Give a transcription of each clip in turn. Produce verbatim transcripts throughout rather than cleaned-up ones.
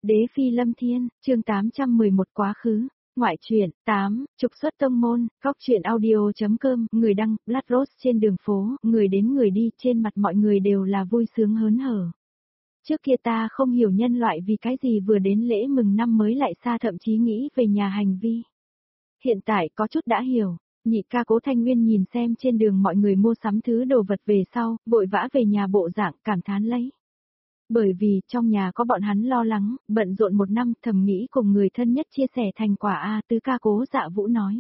Đế phi lâm thiên, chương tám trăm mười một quá khứ. Ngoại truyện, tám, trục xuất tông môn, góc truyện audio.com, người đăng, Blood Rose trên đường phố, người đến người đi, trên mặt mọi người đều là vui sướng hớn hở. Trước kia ta không hiểu nhân loại vì cái gì vừa đến lễ mừng năm mới lại xa thậm chí nghĩ về nhà hành vi. Hiện tại có chút đã hiểu, nhị ca Cố Thanh Nguyên nhìn xem trên đường mọi người mua sắm thứ đồ vật về sau, vội vã về nhà bộ dạng cảm thán lấy. Bởi vì trong nhà có bọn hắn lo lắng, bận rộn một năm thầm nghĩ cùng người thân nhất chia sẻ thành quả a tứ ca Cố Dạ Vũ nói.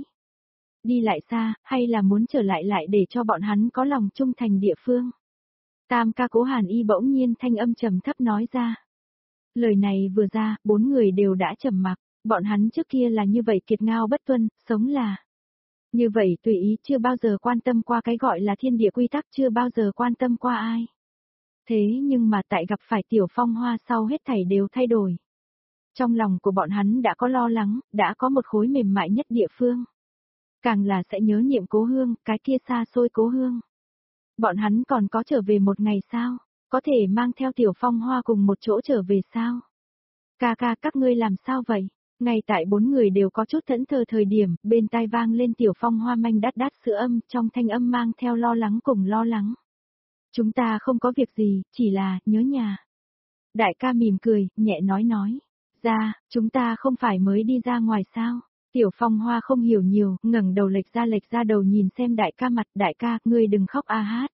Đi lại xa, hay là muốn trở lại lại để cho bọn hắn có lòng trung thành địa phương. Tam ca Cố Hàn Y bỗng nhiên thanh âm trầm thấp nói ra. Lời này vừa ra, bốn người đều đã trầm mặc, bọn hắn trước kia là như vậy kiệt ngao bất tuân, sống là. Như vậy tùy ý chưa bao giờ quan tâm qua cái gọi là thiên địa quy tắc, chưa bao giờ quan tâm qua ai. Thế nhưng mà tại gặp phải Tiểu Phong Hoa sau hết thảy đều thay đổi. Trong lòng của bọn hắn đã có lo lắng, đã có một khối mềm mại nhất địa phương. Càng là sẽ nhớ niệm Cố Hương, cái kia xa xôi Cố Hương. Bọn hắn còn có trở về một ngày sao? Có thể mang theo Tiểu Phong Hoa cùng một chỗ trở về sao? Ca ca các ngươi làm sao vậy? Ngay tại bốn người đều có chút thẫn thờ thời điểm, bên tai vang lên Tiểu Phong Hoa manh đát đát sữa âm, trong thanh âm mang theo lo lắng cùng lo lắng. Chúng ta không có việc gì, chỉ là, nhớ nhà. Đại ca mỉm cười, nhẹ nói nói. Ra, chúng ta không phải mới đi ra ngoài sao? Tiểu Phong Hoa không hiểu nhiều, ngẩng đầu lệch ra lệch ra đầu nhìn xem đại ca mặt, đại ca, ngươi đừng khóc a hát.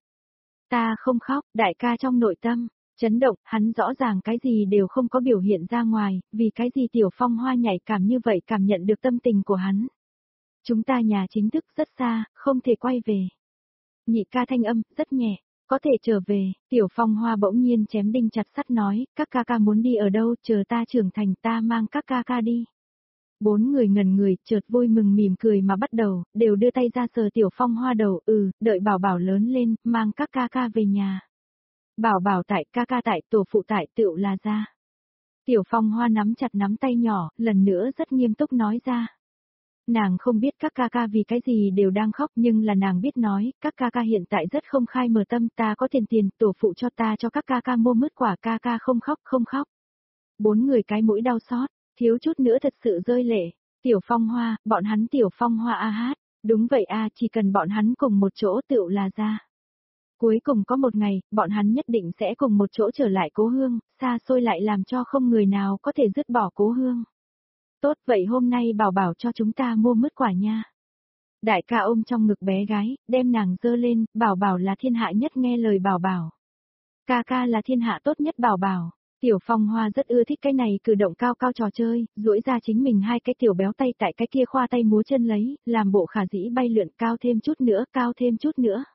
Ta không khóc, đại ca trong nội tâm, chấn động, hắn rõ ràng cái gì đều không có biểu hiện ra ngoài, vì cái gì Tiểu Phong Hoa nhạy cảm như vậy cảm nhận được tâm tình của hắn. Chúng ta nhà chính thức rất xa, không thể quay về. Nhị ca thanh âm, rất nhẹ. Có thể trở về, Tiểu Phong Hoa bỗng nhiên chém đinh chặt sắt nói, các ca ca muốn đi ở đâu, chờ ta trưởng thành ta mang các ca ca đi. Bốn người ngần người, chợt vui mừng mỉm cười mà bắt đầu, đều đưa tay ra sờ Tiểu Phong Hoa đầu, ừ, đợi bảo bảo lớn lên, mang các ca ca về nhà. Bảo bảo tại, ca ca tại, tổ phụ tại, tựu là ra. Tiểu Phong Hoa nắm chặt nắm tay nhỏ, lần nữa rất nghiêm túc nói ra. Nàng không biết các ca ca vì cái gì đều đang khóc nhưng là nàng biết nói, các ca ca hiện tại rất không khai mở tâm, ta có tiền tiền, tổ phụ cho ta cho các ca ca mua mứt quả, ca ca không khóc không khóc. Bốn người cái mũi đau xót, thiếu chút nữa thật sự rơi lệ. Tiểu Phong Hoa, bọn hắn Tiểu Phong Hoa a hát, đúng vậy a, chỉ cần bọn hắn cùng một chỗ tựu là ra. Cuối cùng có một ngày, bọn hắn nhất định sẽ cùng một chỗ trở lại Cố Hương, xa xôi lại làm cho không người nào có thể dứt bỏ Cố Hương. Tốt vậy hôm nay bảo bảo cho chúng ta mua mứt quả nha. Đại ca ôm trong ngực bé gái, đem nàng dơ lên, bảo bảo là thiên hạ nhất nghe lời bảo bảo. Ca ca là thiên hạ tốt nhất bảo bảo. Tiểu Phong Hoa rất ưa thích cái này cử động cao cao trò chơi, duỗi ra chính mình hai cái tiểu béo tay tại cái kia khoa tay múa chân lấy, làm bộ khả dĩ bay lượn cao thêm chút nữa, cao thêm chút nữa.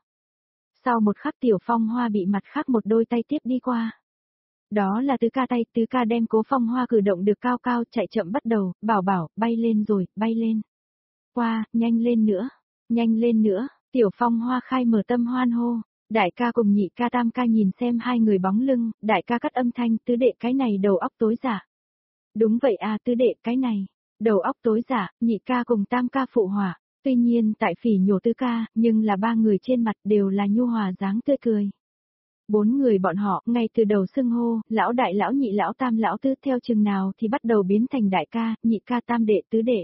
Sau một khắc Tiểu Phong Hoa bị mặt khác một đôi tay tiếp đi qua. Đó là tứ ca tay, tứ ca đem Cố Phong Hoa cử động được cao cao, chạy chậm bắt đầu, bảo bảo, bay lên rồi, bay lên. Qua, nhanh lên nữa, nhanh lên nữa, Tiểu Phong Hoa khai mở tâm hoan hô. Đại ca cùng nhị ca tam ca nhìn xem hai người bóng lưng, đại ca cắt âm thanh, tứ đệ cái này đầu óc tối giả. Đúng vậy à, tứ đệ cái này, đầu óc tối giả, nhị ca cùng tam ca phụ hỏa. Tuy nhiên tại phỉ nhổ tứ ca, nhưng là ba người trên mặt đều là nhu hòa dáng tươi cười. Bốn người bọn họ, ngay từ đầu xưng hô, lão đại lão nhị lão tam lão tứ theo chừng nào thì bắt đầu biến thành đại ca, nhị ca tam đệ tứ đệ.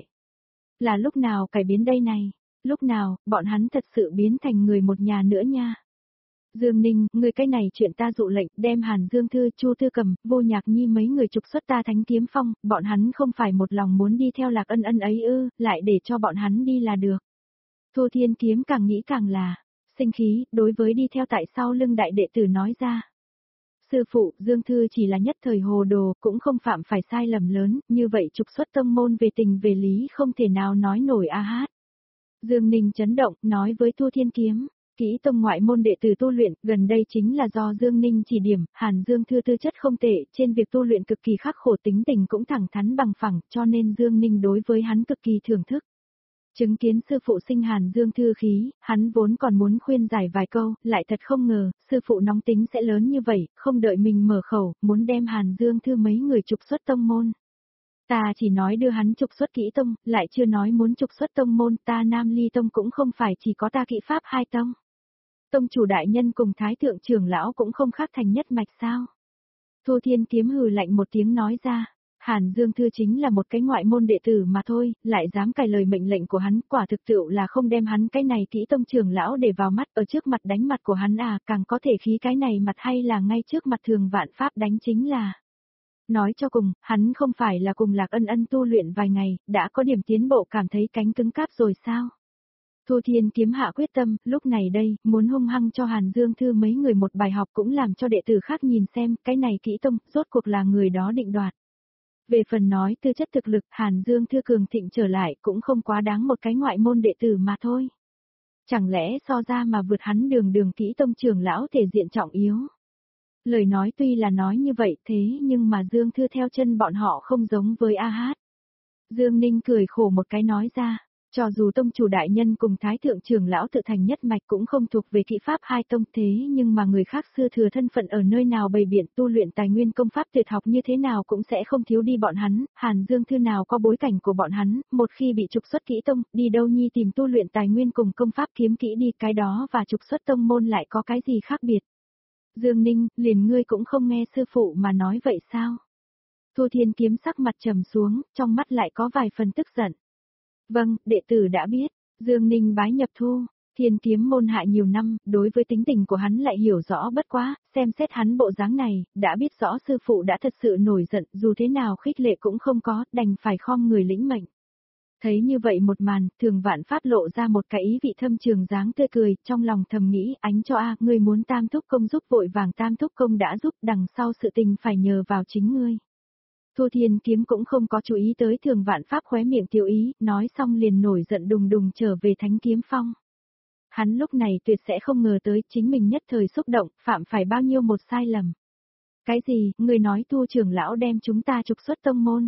Là lúc nào cải biến đây này, lúc nào, bọn hắn thật sự biến thành người một nhà nữa nha. Dương Ninh, người cái này chuyện ta dụ lệnh, đem Hàn Dương Thư, Chu Thư Cầm, Vô Nhạc Nhi mấy người trục xuất ta Thánh Kiếm Phong, bọn hắn không phải một lòng muốn đi theo Lạc Ân Ân ấy ư, lại để cho bọn hắn đi là được. Thu Thiên Kiếm càng nghĩ càng là sinh khí, đối với đi theo tại sau lưng đại đệ tử nói ra. Sư phụ, Dương Thư chỉ là nhất thời hồ đồ, cũng không phạm phải sai lầm lớn, như vậy trục xuất tông môn về tình về lý không thể nào nói nổi a hát. Dương Ninh chấn động, nói với Thu Thiên Kiếm. Kỹ tông ngoại môn đệ tử tu luyện, gần đây chính là do Dương Ninh chỉ điểm, Hàn Dương Thư tư chất không tệ, trên việc tu luyện cực kỳ khắc khổ, tính tình cũng thẳng thắn bằng phẳng, cho nên Dương Ninh đối với hắn cực kỳ thưởng thức. Chứng kiến sư phụ sinh Hàn Dương Thư khí, hắn vốn còn muốn khuyên giải vài câu, lại thật không ngờ, sư phụ nóng tính sẽ lớn như vậy, không đợi mình mở khẩu, muốn đem Hàn Dương Thư mấy người trục xuất tông môn. Ta chỉ nói đưa hắn trục xuất kỹ tông, lại chưa nói muốn trục xuất tông môn, ta Nam Ly Tông cũng không phải chỉ có ta kỹ pháp hai tông. Tông chủ đại nhân cùng thái thượng trưởng lão cũng không khác thành nhất mạch sao. Thu Thiên Kiếm hừ lạnh một tiếng nói ra, Hàn Dương Thư chính là một cái ngoại môn đệ tử mà thôi, lại dám cài lời mệnh lệnh của hắn, quả thực tiệu là không đem hắn cái này kỹ tông trưởng lão để vào mắt, ở trước mặt đánh mặt của hắn à, càng có thể khí cái này mặt hay là ngay trước mặt Thường Vạn Pháp đánh chính là. Nói cho cùng, hắn không phải là cùng Lạc Ân Ân tu luyện vài ngày, đã có điểm tiến bộ cảm thấy cánh cứng cáp rồi sao? Thu Thiên Kiếm hạ quyết tâm, lúc này đây, muốn hung hăng cho Hàn Dương Thư mấy người một bài học cũng làm cho đệ tử khác nhìn xem, cái này kỹ tông, rốt cuộc là người đó định đoạt. Về phần nói tư chất thực lực, Hàn Dương Thư cường thịnh trở lại cũng không quá đáng một cái ngoại môn đệ tử mà thôi. Chẳng lẽ so ra mà vượt hắn đường đường kỹ tông trưởng lão thể diện trọng yếu. Lời nói tuy là nói như vậy thế nhưng mà Dương Thư theo chân bọn họ không giống với A Hát. Dương Ninh cười khổ một cái nói ra, cho dù tông chủ đại nhân cùng thái thượng trưởng lão tự thành nhất mạch cũng không thuộc về kỹ pháp hai tông thế nhưng mà người khác sư thừa thân phận ở nơi nào bày biện tu luyện tài nguyên công pháp tuyệt học như thế nào cũng sẽ không thiếu đi bọn hắn, Hàn Dương Thư nào có bối cảnh của bọn hắn, một khi bị trục xuất kỹ tông, đi đâu nhi tìm tu luyện tài nguyên cùng công pháp kiếm kỹ đi, cái đó và trục xuất tông môn lại có cái gì khác biệt. Dương Ninh, liền ngươi cũng không nghe sư phụ mà nói vậy sao? Thu Thiên Kiếm sắc mặt trầm xuống, trong mắt lại có vài phần tức giận. Vâng, đệ tử đã biết, Dương Ninh bái nhập Thu, Thiên Kiếm môn hạ nhiều năm, đối với tính tình của hắn lại hiểu rõ bất quá, xem xét hắn bộ dáng này, đã biết rõ sư phụ đã thật sự nổi giận, dù thế nào khích lệ cũng không có, đành phải khom người lĩnh mệnh. Thấy như vậy một màn, Thường Vạn Pháp lộ ra một cái ý vị thâm trường dáng tươi cười, trong lòng thầm nghĩ, ánh cho a, ngươi muốn Tam Thúc Công giúp vội vàng Tam Thúc Công đã giúp, đằng sau sự tình phải nhờ vào chính ngươi. Thu Thiên Kiếm cũng không có chú ý tới Thường Vạn Pháp khóe miệng tiểu ý, nói xong liền nổi giận đùng đùng trở về Thánh Kiếm Phong. Hắn lúc này tuyệt sẽ không ngờ tới chính mình nhất thời xúc động, phạm phải bao nhiêu một sai lầm. Cái gì, ngươi nói Thu trưởng lão đem chúng ta trục xuất tông môn?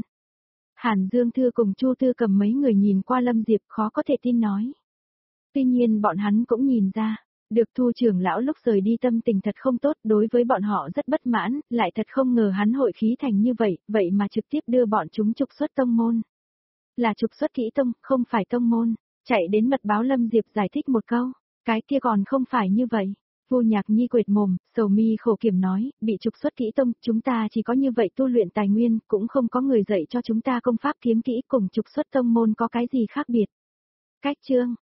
Hàn Dương Thư cùng Chu Tư Cầm mấy người nhìn qua Lâm Diệp khó có thể tin nói. Tuy nhiên bọn hắn cũng nhìn ra, được Thu trưởng lão lúc rời đi tâm tình thật không tốt, đối với bọn họ rất bất mãn, lại thật không ngờ hắn hội khí thành như vậy, vậy mà trực tiếp đưa bọn chúng trục xuất tông môn. Là trục xuất kỹ tông, không phải tông môn, chạy đến mật báo Lâm Diệp giải thích một câu, cái kia còn không phải như vậy. Vu Nhạc Nhi quệt mồm, sầu mi khổ kiểm nói, bị trục xuất kỹ tông, chúng ta chỉ có như vậy tu luyện tài nguyên, cũng không có người dạy cho chúng ta công pháp kiếm kỹ, cùng trục xuất tông môn có cái gì khác biệt. Cách chương